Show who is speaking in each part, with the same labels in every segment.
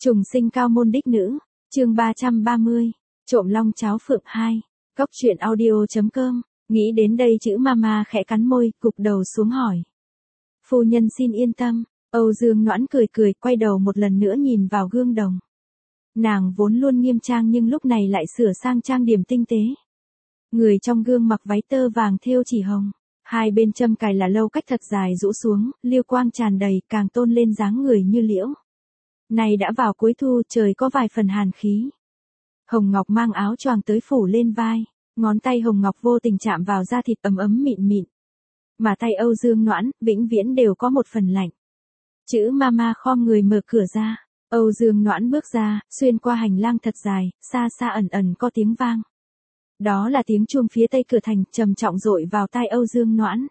Speaker 1: Trùng sinh cao môn đích nữ, chương 330, trộm long cháo phượng 2, Cóc truyện audio.com, nghĩ đến đây chữ mama khẽ cắn môi, gục đầu xuống hỏi. Phu nhân xin yên tâm, Âu Dương Noãn cười cười, quay đầu một lần nữa nhìn vào gương đồng. Nàng vốn luôn nghiêm trang nhưng lúc này lại sửa sang trang điểm tinh tế. Người trong gương mặc váy tơ vàng thêu chỉ hồng, hai bên châm cài là lâu cách thật dài rũ xuống, liêu quang tràn đầy, càng tôn lên dáng người như liễu. Này đã vào cuối thu, trời có vài phần hàn khí. Hồng Ngọc mang áo choàng tới phủ lên vai, ngón tay Hồng Ngọc vô tình chạm vào da thịt ấm ấm mịn mịn. Mà tay Âu Dương Noãn, vĩnh viễn đều có một phần lạnh. Chữ mama khom người mở cửa ra, Âu Dương Noãn bước ra, xuyên qua hành lang thật dài, xa xa ẩn ẩn có tiếng vang. Đó là tiếng chuông phía tây cửa thành, trầm trọng dội vào tai Âu Dương Noãn.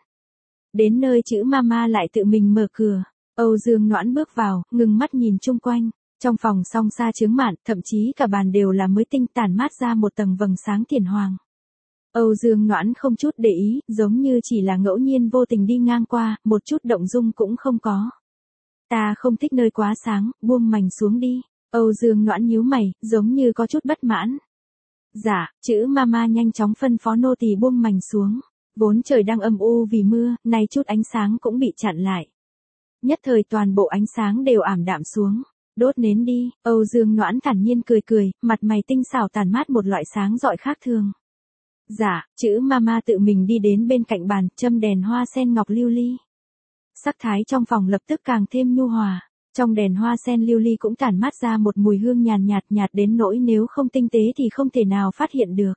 Speaker 1: Đến nơi chữ mama lại tự mình mở cửa. Âu Dương Noãn bước vào, ngừng mắt nhìn chung quanh. Trong phòng song sa chướng mạn, thậm chí cả bàn đều là mới tinh, tản mát ra một tầng vầng sáng thiền hoàng. Âu Dương Noãn không chút để ý, giống như chỉ là ngẫu nhiên vô tình đi ngang qua, một chút động dung cũng không có. Ta không thích nơi quá sáng, buông mành xuống đi. Âu Dương Noãn nhíu mày, giống như có chút bất mãn. Dạ, chữ mama nhanh chóng phân phó nô tỳ buông mành xuống. Vốn trời đang âm u vì mưa, nay chút ánh sáng cũng bị chặn lại. Nhất thời toàn bộ ánh sáng đều ảm đạm xuống. Đốt nến đi, Âu Dương Noãn thản nhiên cười cười, mặt mày tinh xảo tản mát một loại sáng rọi khác thường. Dạ, chữ mama tự mình đi đến bên cạnh bàn, châm đèn hoa sen ngọc lưu ly. Sắc thái trong phòng lập tức càng thêm nhu hòa. Trong đèn hoa sen lưu ly cũng tản mát ra một mùi hương nhàn nhạt đến nỗi nếu không tinh tế thì không thể nào phát hiện được.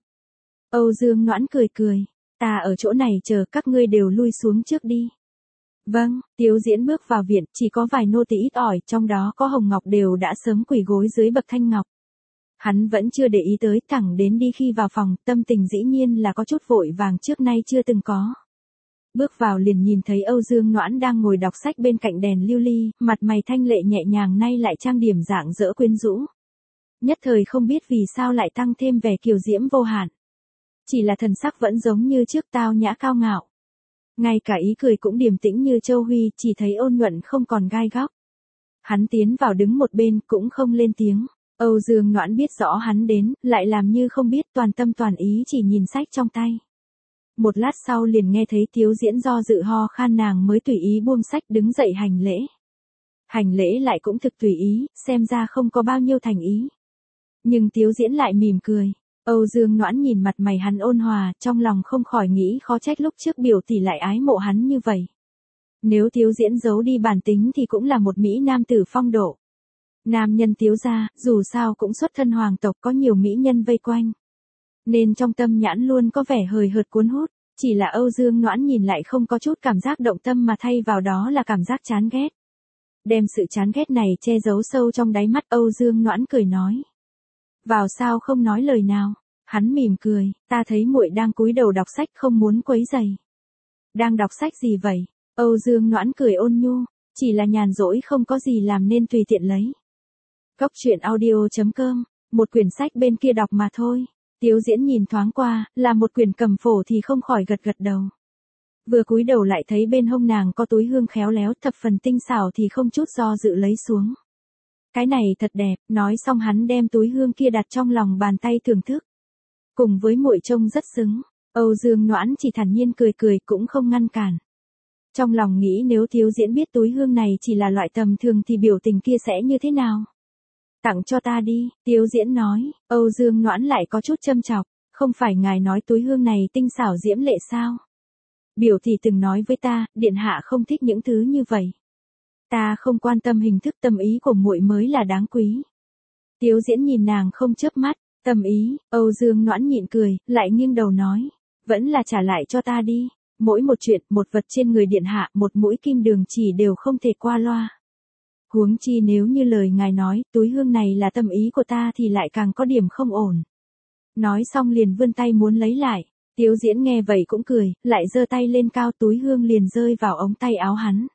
Speaker 1: Âu Dương Noãn cười cười, ta ở chỗ này chờ các ngươi đều lui xuống trước đi. Vâng, Tiếu Diễn bước vào viện, chỉ có vài nô tỳ ít ỏi, trong đó có Hồng Ngọc đều đã sớm quỳ gối dưới bậc thanh ngọc. Hắn vẫn chưa để ý tới, thẳng đến đi khi vào phòng, tâm tình dĩ nhiên là có chút vội vàng trước nay chưa từng có. Bước vào liền nhìn thấy Âu Dương Noãn đang ngồi đọc sách bên cạnh đèn lưu ly, mặt mày thanh lệ nhẹ nhàng, nay lại trang điểm dạng dỡ quyến rũ. Nhất thời không biết vì sao lại tăng thêm vẻ kiều diễm vô hạn. Chỉ là thần sắc vẫn giống như trước, tao nhã cao ngạo. Ngay cả ý cười cũng điềm tĩnh như Châu Huy, chỉ thấy ôn nhuận không còn gai góc. Hắn tiến vào đứng một bên, cũng không lên tiếng. Âu Dương Noãn biết rõ hắn đến, lại làm như không biết, toàn tâm toàn ý chỉ nhìn sách trong tay. Một lát sau liền nghe thấy Tiếu Diễn do dự ho khan, nàng mới tùy ý buông sách đứng dậy hành lễ. Hành lễ lại cũng thực tùy ý, xem ra không có bao nhiêu thành ý. Nhưng Tiếu Diễn lại mỉm cười. Âu Dương Noãn nhìn mặt mày hắn ôn hòa, trong lòng không khỏi nghĩ khó trách lúc trước biểu tỷ lại ái mộ hắn như vậy. Nếu Tiếu Diễn giấu đi bản tính thì cũng là một mỹ nam tử phong độ. Nam nhân Tiếu gia, dù sao cũng xuất thân hoàng tộc, có nhiều mỹ nhân vây quanh. Nên trong tâm nhãn luôn có vẻ hời hợt cuốn hút, chỉ là Âu Dương Noãn nhìn lại không có chút cảm giác động tâm mà thay vào đó là cảm giác chán ghét. Đem sự chán ghét này che giấu sâu trong đáy mắt, Âu Dương Noãn cười nói. Vào sao không nói lời nào. Hắn mỉm cười, ta thấy muội đang cúi đầu đọc sách, không muốn quấy rầy. Đang đọc sách gì vậy? Âu Dương Noãn cười ôn nhu, chỉ là nhàn rỗi không có gì làm nên tùy tiện lấy. Cóc truyện audio.com, một quyển sách bên kia đọc mà thôi. Tiếu Diễn nhìn thoáng qua, là một quyển cầm phổ thì không khỏi gật gật đầu. Vừa cúi đầu lại thấy bên hông nàng có túi hương khéo léo, thập phần tinh xảo thì không chút do dự lấy xuống. Cái này thật đẹp, nói xong hắn đem túi hương kia đặt trong lòng bàn tay thưởng thức. Cùng với muội trông rất xứng, Âu Dương Noãn chỉ thản nhiên cười cười, cũng không ngăn cản. Trong lòng nghĩ nếu Tiếu Diễn biết túi hương này chỉ là loại tầm thường thì biểu tình kia sẽ như thế nào? Tặng cho ta đi, Tiếu Diễn nói. Âu Dương Noãn lại có chút châm chọc, không phải ngài nói túi hương này tinh xảo diễm lệ sao? Biểu tỷ từng nói với ta, điện hạ không thích những thứ như vậy. Ta không quan tâm hình thức, tâm ý của muội mới là đáng quý. Tiếu Diễn nhìn nàng không chớp mắt. Tâm ý, Âu Dương Noãn nhịn cười, lại nghiêng đầu nói. Vẫn là trả lại cho ta đi. Mỗi một chuyện, một vật trên người điện hạ, một mũi kim đường chỉ đều không thể qua loa. Huống chi nếu như lời ngài nói, túi hương này là tâm ý của ta thì lại càng có điểm không ổn. Nói xong liền vươn tay muốn lấy lại. Tiếu Diễn nghe vậy cũng cười, lại giơ tay lên cao, túi hương liền rơi vào ống tay áo hắn.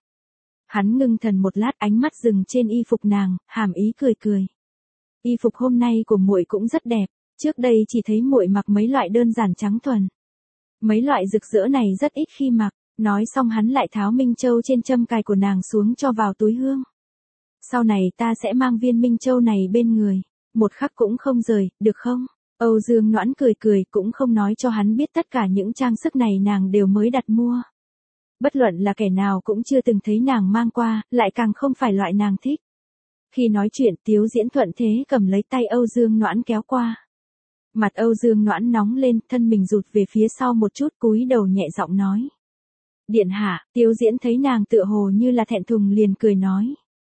Speaker 1: Hắn ngưng thần một lát, ánh mắt dừng trên y phục nàng, hàm ý cười cười. Y phục hôm nay của muội cũng rất đẹp, trước đây chỉ thấy muội mặc mấy loại đơn giản trắng thuần. Mấy loại rực rỡ này rất ít khi mặc, nói xong hắn lại tháo minh châu trên châm cài của nàng xuống cho vào túi hương. Sau này ta sẽ mang viên Minh Châu này bên người, một khắc cũng không rời, được không? Âu Dương Noãn cười cười cũng không nói cho hắn biết tất cả những trang sức này nàng đều mới đặt mua. Bất luận là kẻ nào cũng chưa từng thấy nàng mang qua, lại càng không phải loại nàng thích. Khi nói chuyện Tiếu Diễn thuận thế cầm lấy tay Âu Dương Noãn kéo qua. Mặt Âu Dương Noãn nóng lên, thân mình rụt về phía sau một chút cúi đầu nhẹ giọng nói. Điện hạ, Tiếu Diễn thấy nàng tựa hồ như là thẹn thùng liền cười nói.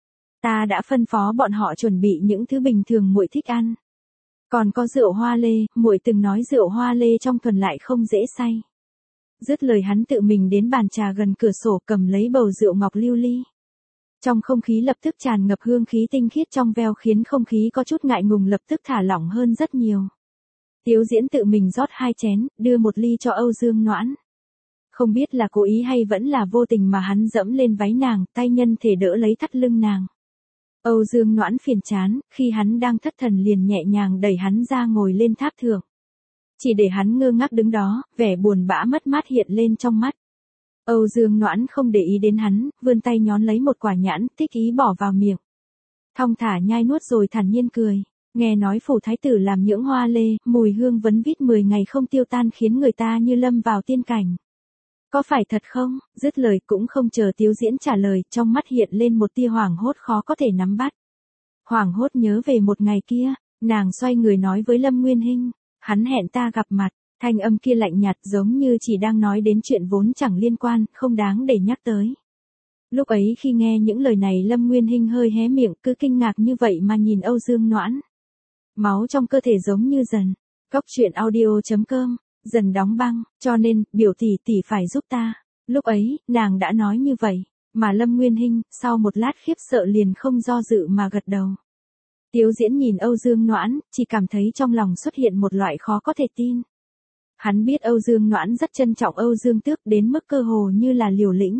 Speaker 1: Ta đã phân phó bọn họ chuẩn bị những thứ bình thường muội thích ăn. Còn có rượu hoa lê, muội từng nói rượu hoa lê trong thuần lại không dễ say. Dứt lời hắn tự mình đến bàn trà gần cửa sổ cầm lấy bầu rượu ngọc lưu ly. Trong không khí lập tức tràn ngập hương khí tinh khiết trong veo khiến không khí có chút ngại ngùng lập tức thả lỏng hơn rất nhiều. Tiếu Diễn tự mình rót 2 chén, đưa 1 ly cho Âu Dương Noãn. Không biết là cố ý hay vẫn là vô tình mà hắn dẫm lên váy nàng, tay nhân thể đỡ lấy thắt lưng nàng. Âu Dương Noãn phiền chán, khi hắn đang thất thần liền nhẹ nhàng đẩy hắn ra ngồi lên tháp thượng. Chỉ để hắn ngơ ngác đứng đó, vẻ buồn bã mất mát hiện lên trong mắt. Âu Dương Noãn không để ý đến hắn, vươn tay nhón lấy một quả nhãn, thích ý bỏ vào miệng. Thong thả nhai nuốt rồi thản nhiên cười. Nghe nói phủ thái tử làm những hoa lê, mùi hương vấn vít 10 ngày không tiêu tan khiến người ta như lâm vào tiên cảnh. Có phải thật không? Dứt lời cũng không chờ Tiếu Diễn trả lời, trong mắt hiện lên một tia hoảng hốt khó có thể nắm bắt. Hoảng hốt nhớ về một ngày kia, nàng xoay người nói với Lâm Nguyên Hinh, hắn hẹn ta gặp mặt, thanh âm kia lạnh nhạt giống như chỉ đang nói đến chuyện vốn chẳng liên quan, không đáng để nhắc tới. Lúc ấy khi nghe những lời này Lâm Nguyên Hinh hơi hé miệng cứ kinh ngạc như vậy mà nhìn Âu Dương Noãn. Máu trong cơ thể giống như dần. Cóc truyện audio.com, dần đóng băng, cho nên, biểu tỷ tỷ phải giúp ta. Lúc ấy, nàng đã nói như vậy, mà Lâm Nguyên Hinh, sau một lát khiếp sợ liền không do dự mà gật đầu. Tiếu Diễn nhìn Âu Dương Noãn, chỉ cảm thấy trong lòng xuất hiện một loại khó có thể tin. Hắn biết Âu Dương Noãn rất trân trọng Âu Dương Tước đến mức cơ hồ như là liều lĩnh.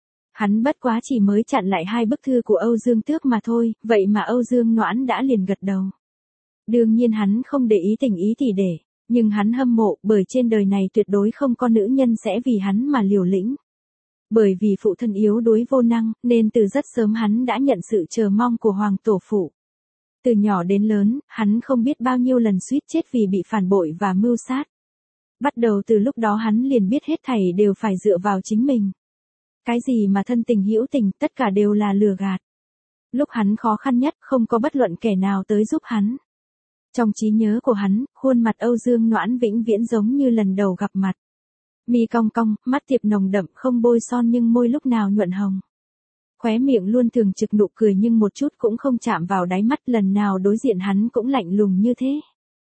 Speaker 1: Hắn bất quá chỉ mới chặn lại 2 bức thư của Âu Dương Tước mà thôi, vậy mà Âu Dương Noãn đã liền gật đầu. Đương nhiên hắn không để ý tình ý tỷ để, nhưng hắn hâm mộ bởi trên đời này tuyệt đối không có nữ nhân sẽ vì hắn mà liều lĩnh. Bởi vì phụ thân yếu đuối vô năng, nên từ rất sớm hắn đã nhận sự chờ mong của hoàng tổ phụ. Từ nhỏ đến lớn, hắn không biết bao nhiêu lần suýt chết vì bị phản bội và mưu sát. Bắt đầu từ lúc đó hắn liền biết hết thảy đều phải dựa vào chính mình. Cái gì mà thân tình hữu tình, tất cả đều là lừa gạt. Lúc hắn khó khăn nhất, không có bất luận kẻ nào tới giúp hắn. Trong trí nhớ của hắn, khuôn mặt Âu Dương Noãn vĩnh viễn giống như lần đầu gặp mặt. Mi cong cong, mắt tiệp nồng đậm không bôi son nhưng môi lúc nào nhuận hồng. Khóe miệng luôn thường trực nụ cười nhưng một chút cũng không chạm vào đáy mắt, lần nào đối diện hắn cũng lạnh lùng như thế.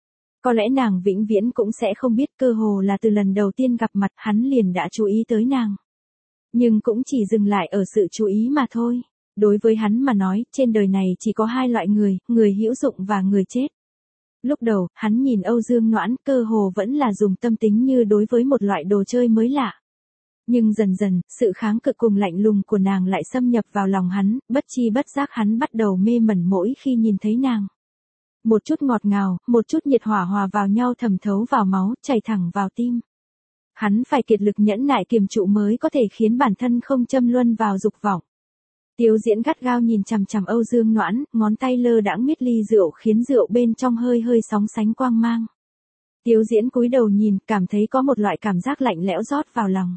Speaker 1: Có lẽ nàng vĩnh viễn cũng sẽ không biết cơ hồ là từ lần đầu tiên gặp mặt hắn liền đã chú ý tới nàng. Nhưng cũng chỉ dừng lại ở sự chú ý mà thôi. Đối với hắn mà nói, trên đời này chỉ có 2 loại người, người hữu dụng và người chết. Lúc đầu, hắn nhìn Âu Dương Noãn cơ hồ vẫn là dùng tâm tính như đối với một loại đồ chơi mới lạ. Nhưng dần dần, sự kháng cự cùng lạnh lùng của nàng lại xâm nhập vào lòng hắn, bất chi bất giác hắn bắt đầu mê mẩn mỗi khi nhìn thấy nàng. Một chút ngọt ngào, một chút nhiệt hỏa hòa vào nhau thẩm thấu vào máu, chảy thẳng vào tim. Hắn phải kiệt lực nhẫn nại kiềm trụ mới có thể khiến bản thân không châm luân vào dục vọng. Tiếu Diễn gắt gao nhìn chằm chằm Âu Dương Noãn, ngón tay lơ đãng miết ly rượu khiến rượu bên trong hơi hơi sóng sánh quang mang. Tiếu Diễn cúi đầu nhìn, cảm thấy có một loại cảm giác lạnh lẽo rót vào lòng.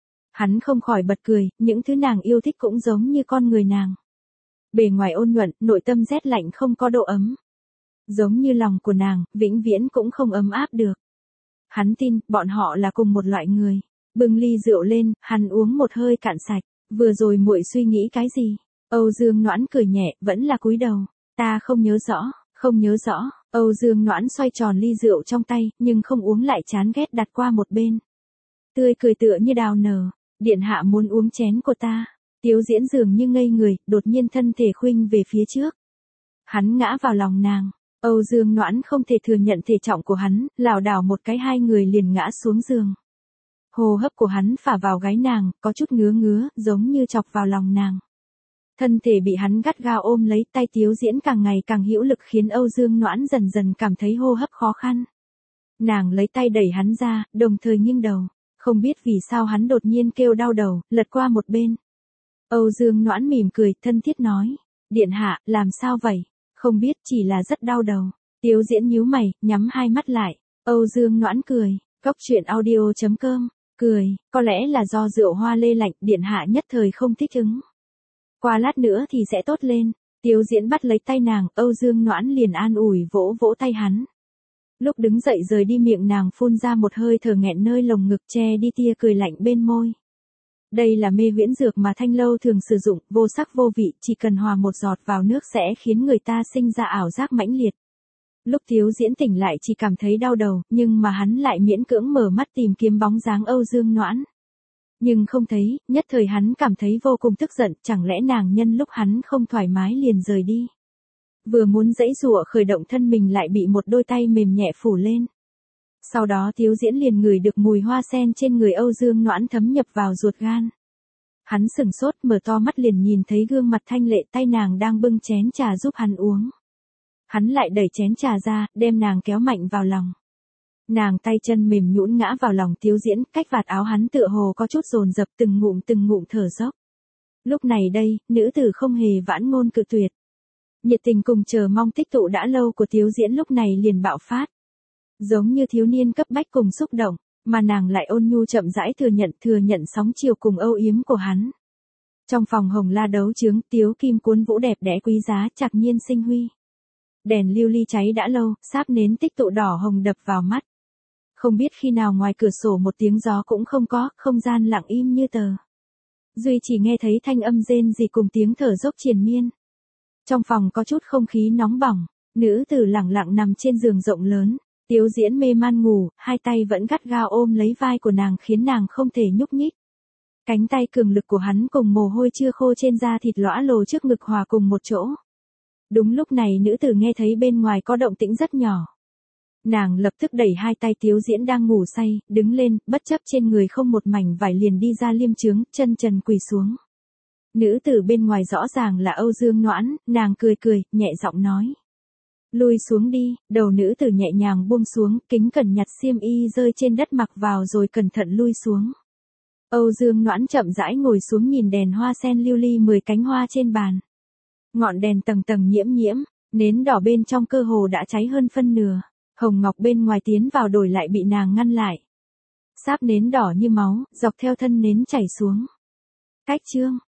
Speaker 1: Hắn không khỏi bật cười, những thứ nàng yêu thích cũng giống như con người nàng. Bề ngoài ôn nhuận, nội tâm rét lạnh không có độ ấm. Giống như lòng của nàng, vĩnh viễn cũng không ấm áp được. Hắn tin, bọn họ là cùng một loại người. Bưng ly rượu lên, hắn uống một hơi cạn sạch. Vừa rồi muội suy nghĩ cái gì? Âu Dương Noãn cười nhẹ, vẫn là cúi đầu. Ta không nhớ rõ, không nhớ rõ. Âu Dương Noãn xoay tròn ly rượu trong tay, nhưng không uống lại chán ghét đặt qua một bên. Tươi cười tựa như đào nở. Điện hạ muốn uống chén của ta. Tiếu Diễn dường như ngây người, đột nhiên thân thể khuynh về phía trước. Hắn ngã vào lòng nàng. Âu Dương Noãn không thể thừa nhận thể trọng của hắn, lảo đảo một cái 2 người liền ngã xuống giường. Hô hấp của hắn phả vào gáy nàng, có chút ngứa ngứa, giống như chọc vào lòng nàng. Thân thể bị hắn gắt gao ôm lấy, tay Tiếu Diễn càng ngày càng hữu lực khiến Âu Dương Noãn dần dần cảm thấy hô hấp khó khăn. Nàng lấy tay đẩy hắn ra, đồng thời nghiêng đầu. Không biết vì sao hắn đột nhiên kêu đau đầu, lật qua một bên. Âu Dương Noãn mỉm cười, thân thiết nói. Điện hạ, làm sao vậy? Không biết, chỉ là rất đau đầu. Tiếu Diễn nhíu mày, nhắm hai mắt lại. Âu Dương Noãn cười. Cốc truyện audio.com. Cười, có lẽ là do rượu hoa lê lạnh, điện hạ nhất thời không thích ứng. Qua lát nữa thì sẽ tốt lên. Tiếu Diễn bắt lấy tay nàng, Âu Dương Noãn liền an ủi vỗ vỗ tay hắn. Lúc đứng dậy rời đi miệng nàng phun ra một hơi thở nghẹn nơi lồng ngực che đi tia cười lạnh bên môi. Đây là mê viễn dược mà Thanh Lâu thường sử dụng, vô sắc vô vị, chỉ cần hòa một giọt vào nước sẽ khiến người ta sinh ra ảo giác mãnh liệt. Lúc Tiếu Diễn tỉnh lại chỉ cảm thấy đau đầu, nhưng mà hắn lại miễn cưỡng mở mắt tìm kiếm bóng dáng Âu Dương Noãn. Nhưng không thấy, nhất thời hắn cảm thấy vô cùng tức giận, chẳng lẽ nàng nhân lúc hắn không thoải mái liền rời đi. Vừa muốn giãy giụa khởi động thân mình lại bị một đôi tay mềm nhẹ phủ lên. Sau đó Tiếu Diễn liền ngửi được mùi hoa sen trên người Âu Dương Noãn thấm nhập vào ruột gan. Hắn sửng sốt mở to mắt liền nhìn thấy gương mặt thanh lệ, tay nàng đang bưng chén trà giúp hắn uống. Hắn lại đẩy chén trà ra, đem nàng kéo mạnh vào lòng. Nàng tay chân mềm nhũn ngã vào lòng Tiếu Diễn, cách vạt áo hắn tựa hồ có chút dồn dập từng ngụm thở dốc. Lúc này đây, nữ tử không hề vãn ngôn cự tuyệt. Nhiệt tình cùng chờ mong tích tụ đã lâu của Tiếu Diễn lúc này liền bạo phát. Giống như thiếu niên cấp bách cùng xúc động, mà nàng lại ôn nhu chậm rãi thừa nhận sóng chiều cùng âu yếm của hắn. Trong phòng hồng la đấu chướng, Tiếu kim cuốn vũ đẹp đẽ quý giá chạc nhiên sinh huy. Đèn lưu ly cháy đã lâu, sáp nến tích tụ đỏ hồng đập vào mắt. Không biết khi nào ngoài cửa sổ một tiếng gió cũng không có, không gian lặng im như tờ. Duy chỉ nghe thấy thanh âm rên rỉ cùng tiếng thở dốc triền miên. Trong phòng có chút không khí nóng bỏng, nữ tử lẳng lặng nằm trên giường rộng lớn. Tiếu Diễn mê man ngủ, hai tay vẫn gắt gao ôm lấy vai của nàng khiến nàng không thể nhúc nhích. Cánh tay cường lực của hắn cùng mồ hôi chưa khô trên da thịt lõa lồ trước ngực hòa cùng một chỗ. Đúng lúc này nữ tử nghe thấy bên ngoài có động tĩnh rất nhỏ. Nàng lập tức đẩy hai tay Tiếu Diễn đang ngủ say, đứng lên, bất chấp trên người không một mảnh vải liền đi ra liêm chướng, chân trần quỳ xuống. Nữ tử bên ngoài rõ ràng là Âu Dương Noãn, nàng cười, nhẹ giọng nói. Lui xuống đi, đầu nữ tử nhẹ nhàng buông xuống, kính cẩn nhặt xiêm y rơi trên đất mặc vào rồi cẩn thận lui xuống. Âu Dương Noãn chậm rãi ngồi xuống nhìn đèn hoa sen lưu ly 10 cánh hoa trên bàn. Ngọn đèn tầng tầng nhiễm, nến đỏ bên trong cơ hồ đã cháy hơn phân nửa, hồng ngọc bên ngoài tiến vào đổi lại bị nàng ngăn lại. Sáp nến đỏ như máu, dọc theo thân nến chảy xuống. Cách chương